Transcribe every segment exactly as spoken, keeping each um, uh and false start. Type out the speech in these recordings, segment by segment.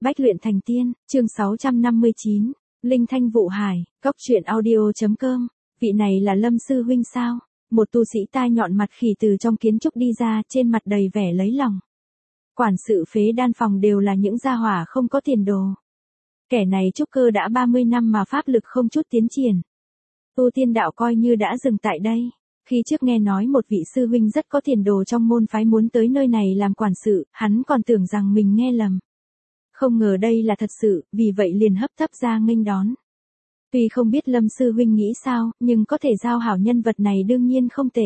Bách luyện thành tiên, chương sáu trăm năm mươi chín, Linh Thanh Vụ Hải, Cốc truyện audio.com, vị này là Lâm sư huynh sao? Một tu sĩ tai nhọn mặt khỉ từ trong kiến trúc đi ra, trên mặt đầy vẻ lấy lòng. Quản sự phế đan phòng đều là những gia hỏa không có tiền đồ. Kẻ này trúc cơ đã ba mươi năm mà pháp lực không chút tiến triển. Tu tiên đạo coi như đã dừng tại đây. Khi trước nghe nói một vị sư huynh rất có tiền đồ trong môn phái muốn tới nơi này làm quản sự, hắn còn tưởng rằng mình nghe lầm. Không ngờ đây là thật sự, vì vậy liền hấp tấp ra nghênh đón. Tuy không biết Lâm sư huynh nghĩ sao, nhưng có thể giao hảo nhân vật này đương nhiên không tệ.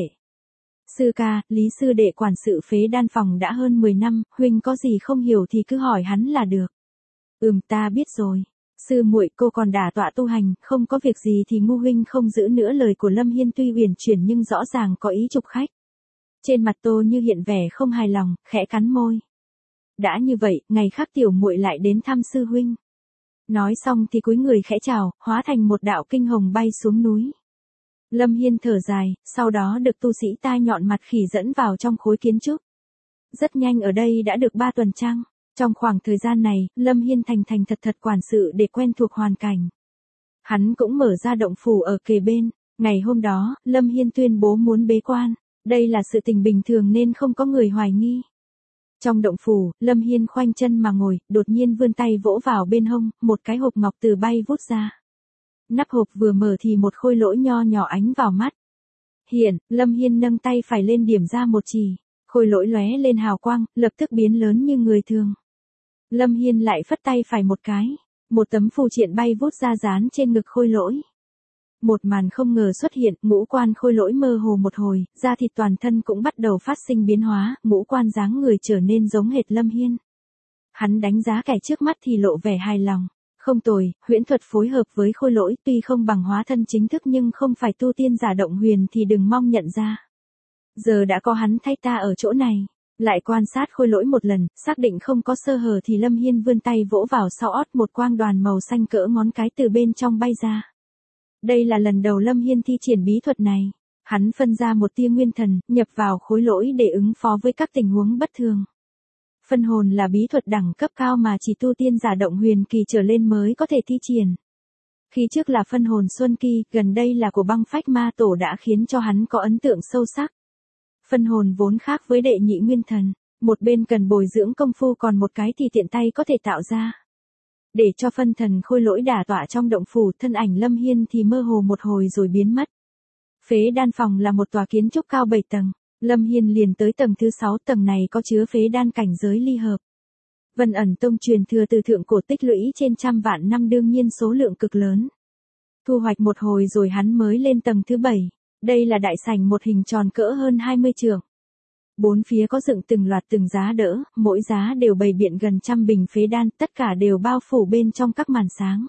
Sư ca, Lý sư đệ quản sự phế đan phòng đã hơn mười năm, huynh có gì không hiểu thì cứ hỏi hắn là được. Ừm, ta biết rồi. Sư muội, cô còn đả tọa tu hành, không có việc gì thì ngu huynh không giữ nữa. Lời của Lâm Hiên tuy uyển chuyển nhưng rõ ràng có ý chụp khách. Trên mặt Tô Như hiện vẻ không hài lòng, khẽ cắn môi. Đã như vậy, ngày khác tiểu muội lại đến thăm sư huynh. Nói xong thì cúi người khẽ chào, hóa thành một đạo kinh hồng bay xuống núi. Lâm Hiên thở dài, sau đó được tu sĩ tai nhọn mặt khỉ dẫn vào trong khối kiến trúc. Rất nhanh ở đây đã được ba tuần trăng. Trong khoảng thời gian này, Lâm Hiên thành thành thật thật quản sự để quen thuộc hoàn cảnh. Hắn cũng mở ra động phủ ở kề bên. Ngày hôm đó, Lâm Hiên tuyên bố muốn bế quan. Đây là sự tình bình thường nên không có người hoài nghi. Trong động phủ, Lâm Hiên khoanh chân mà ngồi, đột nhiên vươn tay vỗ vào bên hông, một cái hộp ngọc từ bay vút ra. Nắp hộp vừa mở thì một khôi lỗi nho nhỏ ánh vào mắt. Hiện, Lâm Hiên nâng tay phải lên điểm ra một chỉ. Khôi lỗi lóe lên hào quang, lập tức biến lớn như người thường. Lâm Hiên lại phất tay phải một cái. Một tấm phù triện bay vút ra dán trên ngực khôi lỗi. Một màn không ngờ xuất hiện, ngũ quan khôi lỗi mơ hồ một hồi, da thịt toàn thân cũng bắt đầu phát sinh biến hóa, ngũ quan dáng người trở nên giống hệt Lâm Hiên. Hắn đánh giá kẻ trước mắt thì lộ vẻ hài lòng. Không tồi, huyễn thuật phối hợp với khôi lỗi tuy không bằng hóa thân chính thức nhưng không phải tu tiên giả động huyền thì đừng mong nhận ra. Giờ đã có hắn thay ta ở chỗ này. Lại quan sát khôi lỗi một lần, xác định không có sơ hở thì Lâm Hiên vươn tay vỗ vào sau ót, một quang đoàn màu xanh cỡ ngón cái từ bên trong bay ra. Đây là lần đầu Lâm Hiên thi triển bí thuật này. Hắn phân ra một tia nguyên thần, nhập vào khối lỗi để ứng phó với các tình huống bất thường. Phân hồn là bí thuật đẳng cấp cao mà chỉ tu tiên giả động huyền kỳ trở lên mới có thể thi triển. Khi trước là phân hồn xuân kỳ, gần đây là của băng phách ma tổ đã khiến cho hắn có ấn tượng sâu sắc. Phân hồn vốn khác với đệ nhị nguyên thần, một bên cần bồi dưỡng công phu còn một cái thì tiện tay có thể tạo ra. Để cho phân thần khôi lỗi đả tọa trong động phủ, thân ảnh Lâm Hiên thì mơ hồ một hồi rồi biến mất. Phế đan phòng là một tòa kiến trúc cao bảy tầng, Lâm Hiên liền tới tầng thứ sáu, tầng này có chứa phế đan cảnh giới ly hợp. Vân ẩn tông truyền thừa từ thượng cổ tích lũy trên trăm vạn năm, đương nhiên số lượng cực lớn. Thu hoạch một hồi rồi hắn mới lên tầng thứ bảy. Đây là đại sảnh một hình tròn cỡ hơn hai mươi trượng. Bốn phía có dựng từng loạt từng giá đỡ, mỗi giá đều bày biện gần trăm bình phế đan, tất cả đều bao phủ bên trong các màn sáng.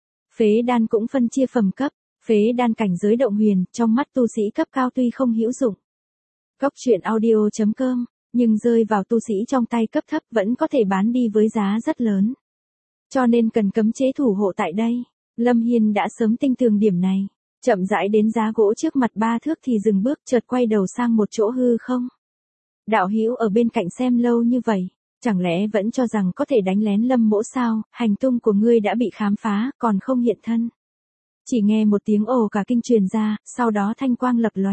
Phế đan cũng phân chia phẩm cấp, phế đan cảnh giới động huyền, trong mắt tu sĩ cấp cao tuy không hữu dụng. Cốc truyện audio.com, nhưng rơi vào tu sĩ trong tay cấp thấp vẫn có thể bán đi với giá rất lớn. Cho nên cần cấm chế thủ hộ tại đây. Lâm Hiên đã sớm tinh tường điểm này. Chậm rãi đến giá gỗ trước mặt ba thước thì dừng bước, chợt quay đầu sang một chỗ hư không. Đạo hữu ở bên cạnh xem lâu như vậy, chẳng lẽ vẫn cho rằng có thể đánh lén Lâm mỗ sao? Hành tung của ngươi đã bị khám phá, còn không hiện thân. Chỉ nghe một tiếng ồ cả kinh truyền ra, sau đó thanh quang lập lòe.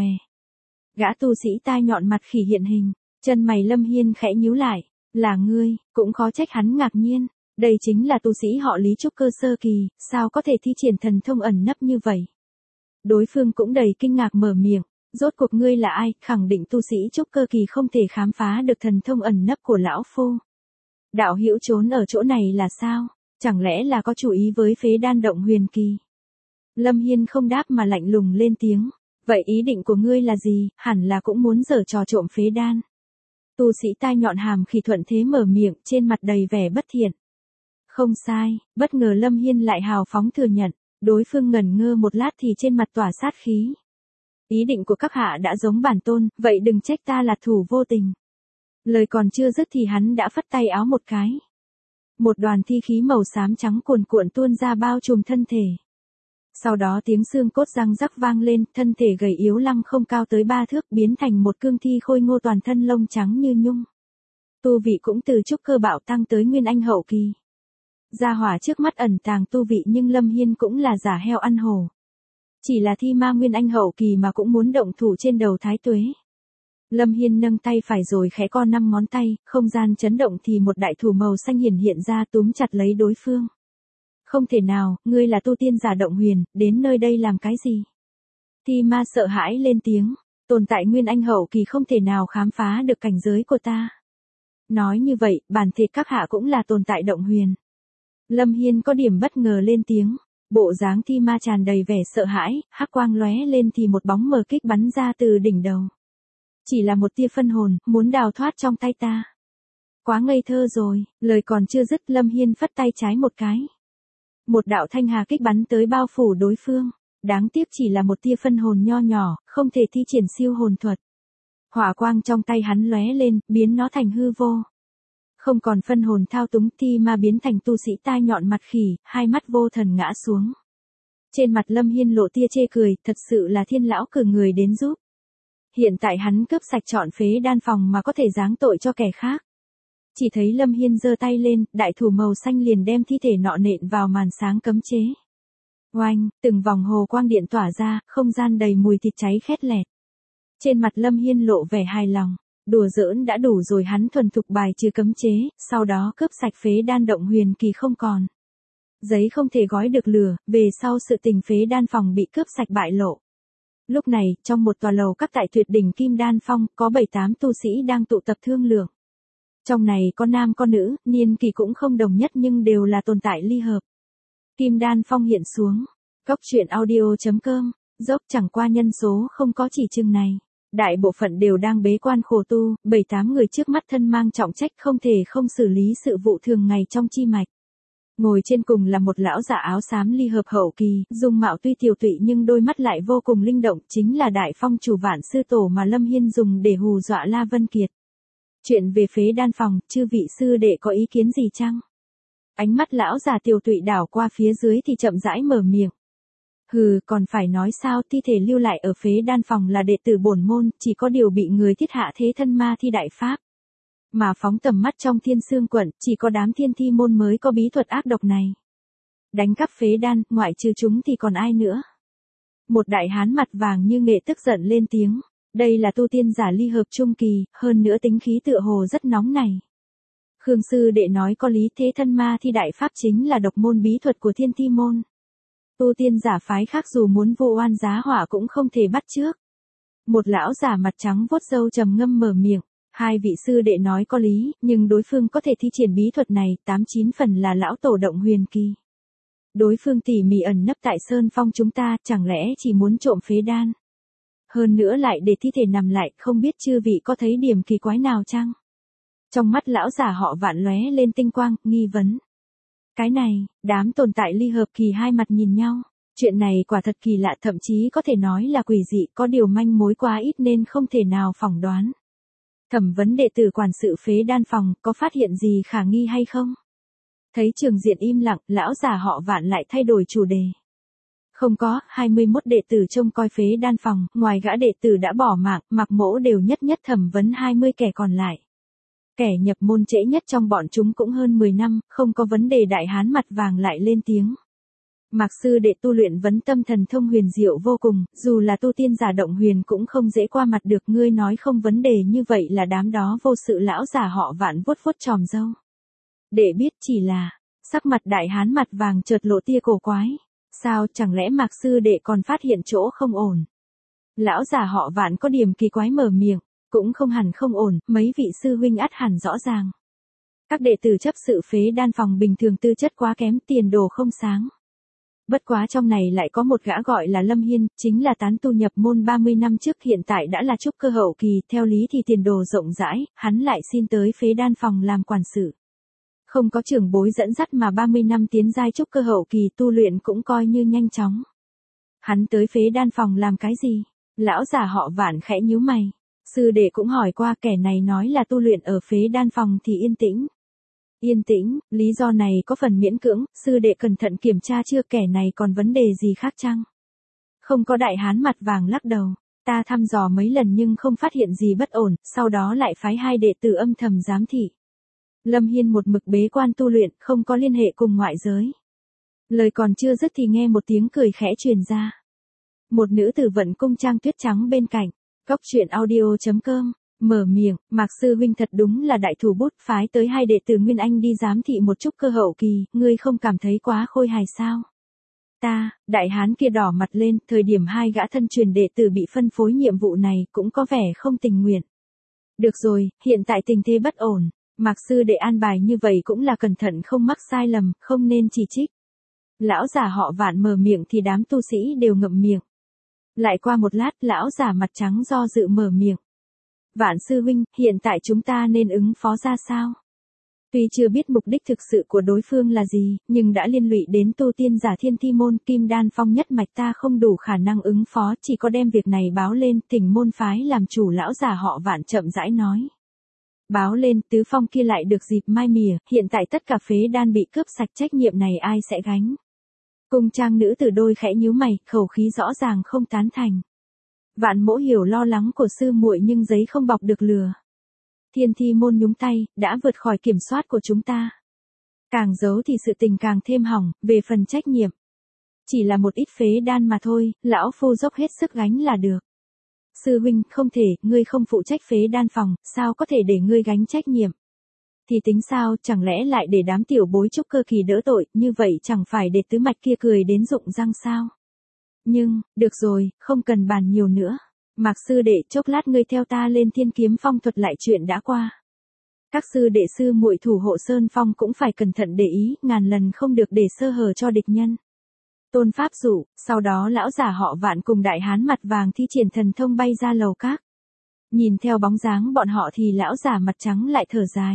Gã tu sĩ tai nhọn mặt khỉ hiện hình, chân mày Lâm Hiên khẽ nhíu lại, là ngươi, cũng khó trách hắn ngạc nhiên. Đây chính là tu sĩ họ Lý trúc cơ sơ kỳ, sao có thể thi triển thần thông ẩn nấp như vậy? Đối phương cũng đầy kinh ngạc mở miệng, rốt cuộc ngươi là ai? Khẳng định tu sĩ trúc cơ kỳ không thể khám phá được thần thông ẩn nấp của lão phu. Đạo hữu trốn ở chỗ này là sao? Chẳng lẽ là có chủ ý với phế đan động huyền kỳ? Lâm Hiên không đáp mà lạnh lùng lên tiếng, vậy ý định của ngươi là gì? Hẳn là cũng muốn giở trò trộm phế đan. Tu sĩ tai nhọn hàm khi thuận thế mở miệng, trên mặt đầy vẻ bất thiện. Không sai, bất ngờ Lâm Hiên lại hào phóng thừa nhận. Đối phương ngẩn ngơ một lát thì trên mặt tỏa sát khí. Ý định của các hạ đã giống bản tôn, vậy đừng trách ta là thủ vô tình. Lời còn chưa dứt thì hắn đã phất tay áo một cái. Một đoàn thi khí màu xám trắng cuồn cuộn tuôn ra bao trùm thân thể. Sau đó tiếng xương cốt răng rắc vang lên, thân thể gầy yếu lăng không cao tới ba thước biến thành một cương thi khôi ngô toàn thân lông trắng như nhung. Tu vị cũng từ trúc cơ bạo tăng tới nguyên anh hậu kỳ. Gia hỏa trước mắt ẩn tàng tu vị nhưng Lâm Hiên cũng là giả heo ăn hổ. Chỉ là thi ma nguyên anh hậu kỳ mà cũng muốn động thủ trên đầu Thái Tuế. Lâm Hiên nâng tay phải rồi khẽ co năm ngón tay, không gian chấn động thì một đại thủ màu xanh hiển hiện ra túm chặt lấy đối phương. Không thể nào, ngươi là tu tiên giả động huyền, đến nơi đây làm cái gì? Thi ma sợ hãi lên tiếng, tồn tại nguyên anh hậu kỳ không thể nào khám phá được cảnh giới của ta. Nói như vậy, bản thể các hạ cũng là tồn tại động huyền. Lâm Hiên có điểm bất ngờ lên tiếng, bộ dáng thi ma tràn đầy vẻ sợ hãi, hắc quang lóe lên thì một bóng mờ kích bắn ra từ đỉnh đầu. Chỉ là một tia phân hồn, muốn đào thoát trong tay ta. Quá ngây thơ rồi, lời còn chưa dứt Lâm Hiên phất tay trái một cái. Một đạo thanh hà kích bắn tới bao phủ đối phương. Đáng tiếc chỉ là một tia phân hồn nho nhỏ, không thể thi triển siêu hồn thuật. Hỏa quang trong tay hắn lóe lên, biến nó thành hư vô. Không còn phân hồn thao túng, thi ma biến thành tu sĩ tai nhọn mặt khỉ, hai mắt vô thần ngã xuống. Trên mặt Lâm Hiên lộ tia chê cười, thật sự là thiên lão cử người đến giúp. Hiện tại hắn cướp sạch trọn phế đan phòng mà có thể giáng tội cho kẻ khác. Chỉ thấy Lâm Hiên giơ tay lên, đại thủ màu xanh liền đem thi thể nọ nện vào màn sáng cấm chế. Oanh, từng vòng hồ quang điện tỏa ra, không gian đầy mùi thịt cháy khét lẹt. Trên mặt Lâm Hiên lộ vẻ hài lòng, đùa giỡn đã đủ rồi, hắn thuần thục bài trừ cấm chế, sau đó cướp sạch phế đan động huyền kỳ không còn. Giấy không thể gói được lửa, về sau sự tình phế đan phòng bị cướp sạch bại lộ. Lúc này, trong một tòa lầu các tại tuyệt đỉnh Kim Đan Phong, có bảy tám tu sĩ đang tụ tập thương lượng. Trong này có nam có nữ, niên kỳ cũng không đồng nhất nhưng đều là tồn tại ly hợp. Kim Đan Phong hiện xuống. Góc truyện audio chấm com, dốc chẳng qua nhân số không có chỉ chừng này. Đại bộ phận đều đang bế quan khổ tu, bảy tám người trước mắt thân mang trọng trách không thể không xử lý sự vụ thường ngày trong chi mạch. Ngồi trên cùng là một lão giả áo xám ly hợp hậu kỳ, dung mạo tuy tiều tụy nhưng đôi mắt lại vô cùng linh động, chính là đại phong chủ Vạn Sư Tổ mà Lâm Hiên dùng để hù dọa La Vân Kiệt. Chuyện về phế đan phòng, chư vị sư đệ có ý kiến gì chăng? Ánh mắt lão già tiều tụy đảo qua phía dưới thì chậm rãi mở miệng. Hừ, còn phải nói sao, thi thể lưu lại ở phế đan phòng là đệ tử bổn môn, chỉ có điều bị người thiết hạ thế thân ma thi đại pháp. Mà phóng tầm mắt trong thiên sương quận, chỉ có đám thiên thi môn mới có bí thuật ác độc này. Đánh cắp phế đan, ngoại trừ chúng thì còn ai nữa? Một đại hán mặt vàng như nghệ tức giận lên tiếng. Đây là tu tiên giả ly hợp trung kỳ, hơn nữa tính khí tựa hồ rất nóng này. Khương sư đệ nói có lý, thế thân ma thi đại pháp chính là độc môn bí thuật của thiên thi môn. Tu tiên giả phái khác dù muốn vô oan giá họa cũng không thể bắt chước. Một lão giả mặt trắng vuốt râu trầm ngâm mở miệng. Hai vị sư đệ nói có lý, nhưng đối phương có thể thi triển bí thuật này, tám chín phần là lão tổ động huyền kỳ. Đối phương tỉ mỉ ẩn nấp tại sơn phong chúng ta, chẳng lẽ chỉ muốn trộm phế đan. Hơn nữa lại để thi thể nằm lại, không biết chư vị có thấy điểm kỳ quái nào chăng? Trong mắt lão giả họ Vạn lóe lên tinh quang, nghi vấn. Cái này, đám tồn tại ly hợp kỳ hai mặt nhìn nhau. Chuyện này quả thật kỳ lạ, thậm chí có thể nói là quỷ dị, có điều manh mối quá ít nên không thể nào phỏng đoán. Thẩm vấn đệ tử quản sự phế đan phòng, có phát hiện gì khả nghi hay không? Thấy trường diện im lặng, lão già họ Vạn lại thay đổi chủ đề. Không có, hai mươi mốt đệ tử trông coi phế đan phòng, ngoài gã đệ tử đã bỏ mạng, Mạc Mỗ đều nhất nhất thẩm vấn hai mươi kẻ còn lại. Kẻ nhập môn trễ nhất trong bọn chúng cũng hơn mười năm, không có vấn đề. Đại hán mặt vàng lại lên tiếng. Mạc sư đệ tu luyện vấn tâm thần thông huyền diệu vô cùng, dù là tu tiên giả động huyền cũng không dễ qua mặt được, ngươi nói không vấn đề như vậy là đám đó vô sự. Lão già họ Vạn vuốt vuốt tròm râu. Để biết chỉ là, sắc mặt đại hán mặt vàng chợt lộ tia cổ quái. Sao, chẳng lẽ Mạc sư đệ còn phát hiện chỗ không ổn? Lão già họ Vạn có điểm kỳ quái mở miệng, cũng không hẳn không ổn, mấy vị sư huynh ắt hẳn rõ ràng. Các đệ tử chấp sự phế đan phòng bình thường tư chất quá kém, tiền đồ không sáng. Bất quá trong này lại có một gã gọi là Lâm Hiên, chính là tán tu nhập môn ba mươi năm trước, hiện tại đã là trúc cơ hậu kỳ, theo lý thì tiền đồ rộng rãi, hắn lại xin tới phế đan phòng làm quản sự. Không có trưởng bối dẫn dắt mà ba mươi năm tiến giai trúc cơ hậu kỳ, tu luyện cũng coi như nhanh chóng. Hắn tới phế đan phòng làm cái gì? Lão già họ Vạn khẽ nhíu mày. Sư đệ cũng hỏi qua, kẻ này nói là tu luyện ở phế đan phòng thì yên tĩnh. Yên tĩnh, lý do này có phần miễn cưỡng, sư đệ cẩn thận kiểm tra chưa, kẻ này còn vấn đề gì khác chăng? Không có. Đại hán mặt vàng lắc đầu, ta thăm dò mấy lần nhưng không phát hiện gì bất ổn, sau đó lại phái hai đệ tử âm thầm giám thị. Lâm Hiên một mực bế quan tu luyện, không có liên hệ cùng ngoại giới. Lời còn chưa dứt thì nghe một tiếng cười khẽ truyền ra. Một nữ tử vận cung trang tuyết trắng bên cạnh, góc truyện audio chấm com, mở miệng, Mạc sư huynh thật đúng là đại thủ bút, phái tới hai đệ tử Nguyên Anh đi giám thị một chút cơ hậu kỳ, ngươi không cảm thấy quá khôi hài sao? Ta, đại hán kia đỏ mặt lên, thời điểm hai gã thân truyền đệ tử bị phân phối nhiệm vụ này cũng có vẻ không tình nguyện. Được rồi, hiện tại tình thế bất ổn, Mạc sư đệ an bài như vậy cũng là cẩn thận không mắc sai lầm, không nên chỉ trích. Lão giả họ Vạn mở miệng thì đám tu sĩ đều ngậm miệng. Lại qua một lát, lão giả mặt trắng do dự mở miệng. Vạn sư huynh, hiện tại chúng ta nên ứng phó ra sao? Tuy chưa biết mục đích thực sự của đối phương là gì, nhưng đã liên lụy đến tu tiên giả Thiên Thi môn, Kim Đan Phong nhất mạch, ta không đủ khả năng ứng phó, chỉ có đem việc này báo lên, thỉnh môn phái làm chủ. Lão giả họ Vạn chậm rãi nói. Báo lên, tứ phong kia lại được dịp mai mỉa, hiện tại tất cả phế đan bị cướp sạch, trách nhiệm này ai sẽ gánh? Cung trang nữ tử đôi khẽ nhíu mày, khẩu khí rõ ràng không tán thành. Vạn Mỗ hiểu lo lắng của sư muội, nhưng giấy không bọc được lửa. Thiên Thi môn nhúng tay, đã vượt khỏi kiểm soát của chúng ta. Càng giấu thì sự tình càng thêm hỏng, về phần trách nhiệm. Chỉ là một ít phế đan mà thôi, lão phu dốc hết sức gánh là được. Sư huynh, không thể, ngươi không phụ trách phế đan phòng, sao có thể để ngươi gánh trách nhiệm? Thì tính sao, chẳng lẽ lại để đám tiểu bối trúc cơ kỳ đỡ tội, như vậy chẳng phải để tứ mạch kia cười đến rụng răng sao? Nhưng, được rồi, không cần bàn nhiều nữa. Mạc sư đệ, chốc lát ngươi theo ta lên Thiên Kiếm Phong thuật lại chuyện đã qua. Các sư đệ sư muội thủ hộ Sơn Phong cũng phải cẩn thận để ý, ngàn lần không được để sơ hở cho địch nhân. Tôn pháp dụ, sau đó lão giả họ Vạn cùng đại hán mặt vàng thi triển thần thông bay ra lầu các. Nhìn theo bóng dáng bọn họ thì lão giả mặt trắng lại thở dài.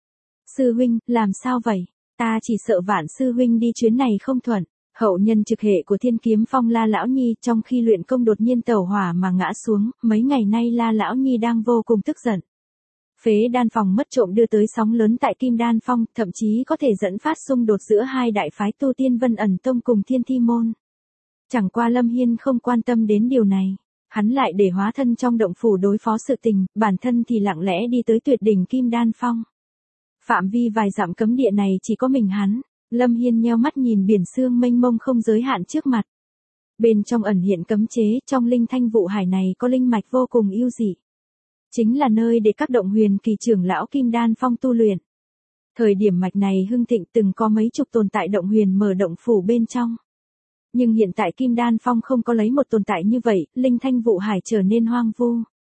Sư huynh, làm sao vậy? Ta chỉ sợ Vạn sư huynh đi chuyến này không thuận. Hậu nhân trực hệ của Thiên Kiếm Phong La Lão Nhi trong khi luyện công đột nhiên tẩu hỏa mà ngã xuống, mấy ngày nay La Lão Nhi đang vô cùng tức giận. Phế đan phòng mất trộm đưa tới sóng lớn tại Kim Đan Phong, thậm chí có thể dẫn phát xung đột giữa hai đại phái tu tiên Vân Ẩn Tông cùng Thiên Thi môn. Chẳng qua Lâm Hiên không quan tâm đến điều này, hắn lại để hóa thân trong động phủ đối phó sự tình, bản thân thì lặng lẽ đi tới tuyệt đỉnh Kim Đan Phong. Phạm vi vài dặm cấm địa này chỉ có mình hắn. Lâm Hiên nheo mắt nhìn biển sương mênh mông không giới hạn trước mặt. Bên trong ẩn hiện cấm chế, trong linh thanh vụ hải này có linh mạch vô cùng yêu dị. Chính là nơi để các động huyền kỳ trưởng lão Kim Đan Phong tu luyện. Thời điểm mạch này hưng thịnh từng có mấy chục tồn tại động huyền mở động phủ bên trong. Nhưng hiện tại Kim Đan Phong không có lấy một tồn tại như vậy, linh thanh vụ hải trở nên hoang vu.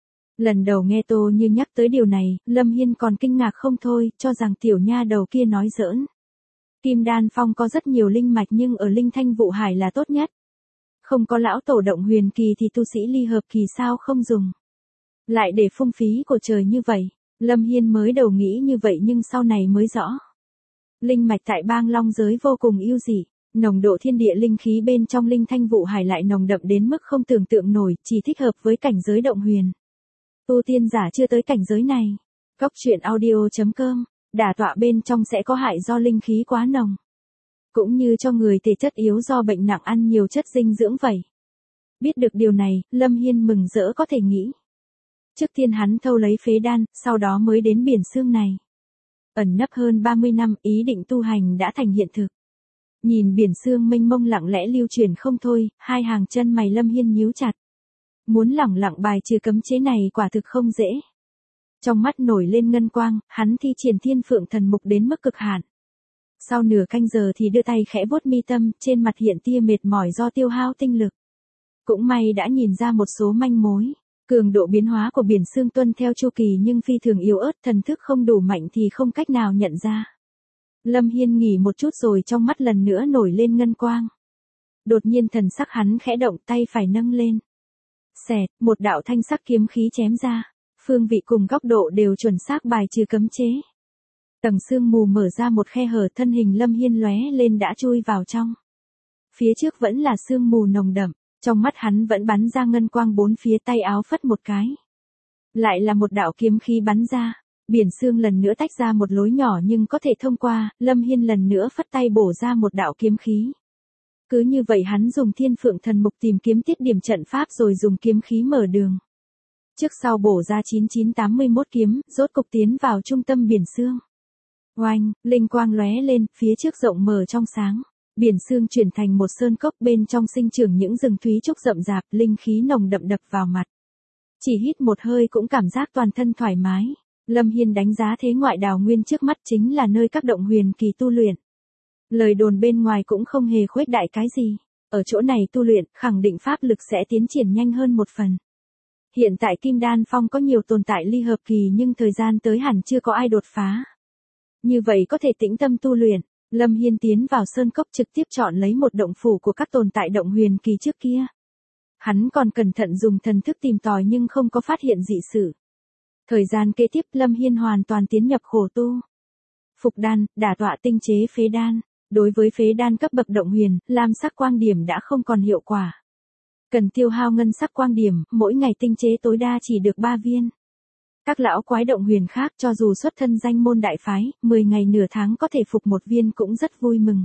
Lần đầu nghe Tô Như nhắc tới điều này, Lâm Hiên còn kinh ngạc không thôi, cho rằng tiểu nha đầu kia nói giỡn. Kim Đan Phong có rất nhiều linh mạch nhưng ở linh thanh vụ hải là tốt nhất. Không có lão tổ động huyền kỳ thì tu sĩ ly hợp kỳ sao không dùng. Lại để phung phí của trời như vậy, Lâm Hiên mới đầu nghĩ như vậy nhưng sau này mới rõ. Linh mạch tại bang long giới vô cùng yêu dị, nồng độ thiên địa linh khí bên trong linh thanh vụ hải lại nồng đậm đến mức không tưởng tượng nổi, chỉ thích hợp với cảnh giới động huyền. Tu tiên giả chưa tới cảnh giới này. Góc truyện audio chấm com, đả tọa bên trong sẽ có hại do linh khí quá nồng. Cũng như cho người thể chất yếu do bệnh nặng ăn nhiều chất dinh dưỡng vậy. Biết được điều này, Lâm Hiên mừng rỡ có thể nghĩ. Trước tiên hắn thâu lấy phế đan, sau đó mới đến biển sương này. Ẩn nấp hơn ba mươi năm, ý định tu hành đã thành hiện thực. Nhìn biển sương mênh mông lặng lẽ lưu truyền không thôi, hai hàng chân mày Lâm Hiên nhíu chặt. Muốn lẳng lặng bài trừ cấm chế này quả thực không dễ. Trong mắt nổi lên ngân quang, hắn thi triển Thiên Phượng Thần Mục đến mức cực hạn. Sau nửa canh giờ thì đưa tay khẽ vuốt mi tâm, trên mặt hiện tia mệt mỏi do tiêu hao tinh lực. Cũng may đã nhìn ra một số manh mối. Cường độ biến hóa của biển sương tuân theo chu kỳ nhưng phi thường yếu ớt, thần thức không đủ mạnh thì không cách nào nhận ra. Lâm Hiên nghỉ một chút rồi trong mắt lần nữa nổi lên ngân quang. Đột nhiên thần sắc hắn khẽ động, tay phải nâng lên. Xẹt, một đạo thanh sắc kiếm khí chém ra. Phương vị cùng góc độ đều chuẩn xác bài trừ cấm chế. Tầng sương mù mở ra một khe hở, thân hình Lâm Hiên lóe lên đã chui vào trong. Phía trước vẫn là sương mù nồng đậm, trong mắt hắn vẫn bắn ra ngân quang bốn phía, tay áo phất một cái. Lại là một đạo kiếm khí bắn ra, biển sương lần nữa tách ra một lối nhỏ nhưng có thể thông qua, Lâm Hiên lần nữa phất tay bổ ra một đạo kiếm khí. Cứ như vậy hắn dùng Thiên Phượng Thần Mục tìm kiếm tiết điểm trận pháp rồi dùng kiếm khí mở đường. Trước sau bổ ra chín chín tám mươi mốt kiếm, rốt cục tiến vào trung tâm biển sương. Oanh, linh quang lóe lên, phía trước rộng mở trong sáng. Biển sương chuyển thành một sơn cốc, bên trong sinh trưởng những rừng thúy trúc rậm rạp, linh khí nồng đậm đập vào mặt. Chỉ hít một hơi cũng cảm giác toàn thân thoải mái. Lâm Hiên đánh giá thế ngoại đào nguyên trước mắt chính là nơi các động huyền kỳ tu luyện. Lời đồn bên ngoài cũng không hề khuếch đại cái gì. Ở chỗ này tu luyện, khẳng định pháp lực sẽ tiến triển nhanh hơn một phần. Hiện tại Kim Đan Phong có nhiều tồn tại ly hợp kỳ nhưng thời gian tới hẳn chưa có ai đột phá. Như vậy có thể tĩnh tâm tu luyện. Lâm Hiên tiến vào sơn cốc trực tiếp chọn lấy một động phủ của các tồn tại động huyền kỳ trước kia. Hắn còn cẩn thận dùng thần thức tìm tòi nhưng không có phát hiện dị sự. Thời gian kế tiếp Lâm Hiên hoàn toàn tiến nhập khổ tu. Phục đan, đả tọa tinh chế phế đan. Đối với phế đan cấp bậc động huyền, lam sắc quang điểm đã không còn hiệu quả. Cần tiêu hao ngân sắc quang điểm, mỗi ngày tinh chế tối đa chỉ được ba viên. Các lão quái động huyền khác cho dù xuất thân danh môn đại phái, mười ngày nửa tháng có thể phục một viên cũng rất vui mừng.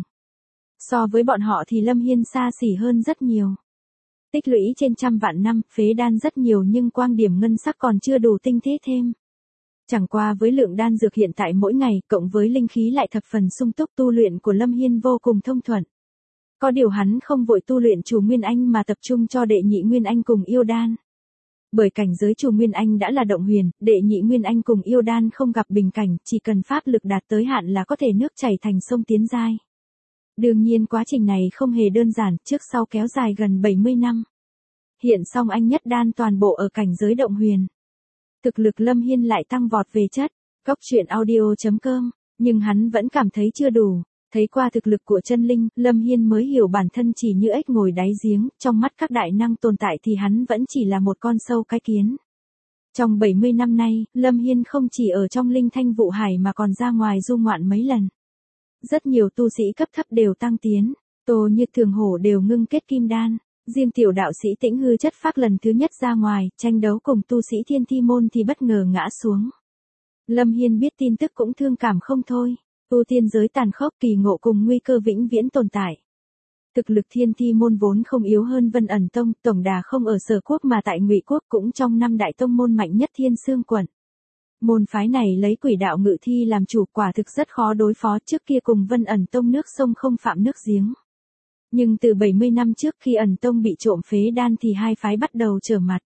So với bọn họ thì Lâm Hiên xa xỉ hơn rất nhiều. Tích lũy trên trăm vạn năm, phế đan rất nhiều nhưng quang điểm ngân sắc còn chưa đủ tinh thế thêm. Chẳng qua với lượng đan dược hiện tại mỗi ngày, cộng với linh khí lại thập phần sung túc, tu luyện của Lâm Hiên vô cùng thông thuận. Có điều hắn không vội tu luyện Chủ Nguyên Anh mà tập trung cho đệ nhị Nguyên Anh cùng yêu đan. Bởi cảnh giới Chủ Nguyên Anh đã là động huyền, đệ nhị Nguyên Anh cùng yêu đan không gặp bình cảnh, chỉ cần pháp lực đạt tới hạn là có thể nước chảy thành sông tiến giai. Đương nhiên quá trình này không hề đơn giản, trước sau kéo dài gần bảy mươi năm. Hiện song anh nhất đan toàn bộ ở cảnh giới động huyền. Thực lực Lâm Hiên lại tăng vọt về chất, góc truyện audio chấm com, nhưng hắn vẫn cảm thấy chưa đủ. Thấy qua thực lực của chân linh, Lâm Hiên mới hiểu bản thân chỉ như ếch ngồi đáy giếng, trong mắt các đại năng tồn tại thì hắn vẫn chỉ là một con sâu cái kiến. Trong bảy mươi năm nay, Lâm Hiên không chỉ ở trong linh thanh vụ hải mà còn ra ngoài du ngoạn mấy lần. Rất nhiều tu sĩ cấp thấp đều tăng tiến, Tô Như Thường Hổ đều ngưng kết kim đan. Diêm tiểu đạo sĩ Tĩnh Hư chất phác lần thứ nhất ra ngoài, tranh đấu cùng tu sĩ Thiên Thi môn thì bất ngờ ngã xuống. Lâm Hiên biết tin tức cũng thương cảm không thôi. Tu tiên giới tàn khốc, kỳ ngộ cùng nguy cơ vĩnh viễn tồn tại. Thực lực Thiên Thi môn vốn không yếu hơn Vân Ẩn Tông, tổng đà không ở Sở Quốc mà tại Ngụy Quốc, cũng trong năm đại tông môn mạnh nhất Thiên Sương quận. Môn phái này lấy quỷ đạo ngự thi làm chủ, quả thực rất khó đối phó, trước kia cùng Vân Ẩn Tông nước sông không phạm nước giếng. Nhưng từ bảy mươi năm trước khi Ẩn Tông bị trộm phế đan thì hai phái bắt đầu trở mặt.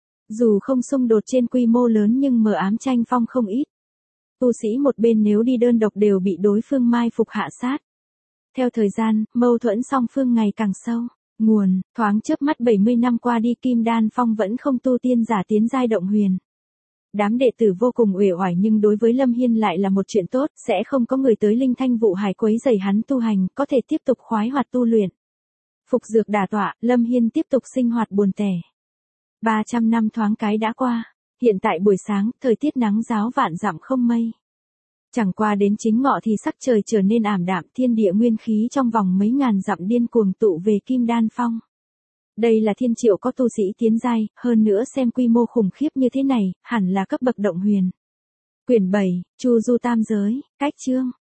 Dù không xung đột trên quy mô lớn nhưng mờ ám tranh phong không ít. Tu sĩ một bên nếu đi đơn độc đều bị đối phương mai phục hạ sát. Theo thời gian, mâu thuẫn song phương ngày càng sâu. Nguồn, thoáng chớp mắt bảy mươi năm qua đi Kim Đan Phong vẫn không tu tiên giả tiến giai động huyền. Đám đệ tử vô cùng uể oải nhưng đối với Lâm Hiên lại là một chuyện tốt, sẽ không có người tới linh thanh vụ hải quấy rầy hắn tu hành, có thể tiếp tục khoái hoạt tu luyện. Phục dược đả tọa, Lâm Hiên tiếp tục sinh hoạt buồn tẻ. ba trăm năm thoáng cái đã qua, hiện tại buổi sáng, thời tiết nắng ráo vạn dặm không mây. Chẳng qua đến chính ngọ thì sắc trời trở nên ảm đạm, thiên địa nguyên khí trong vòng mấy ngàn dặm điên cuồng tụ về Kim Đan Phong. Đây là thiên triệu có tu sĩ tiến giai, hơn nữa xem quy mô khủng khiếp như thế này, hẳn là cấp bậc động huyền. Quyển bảy, Chu Du Tam Giới, cách chương.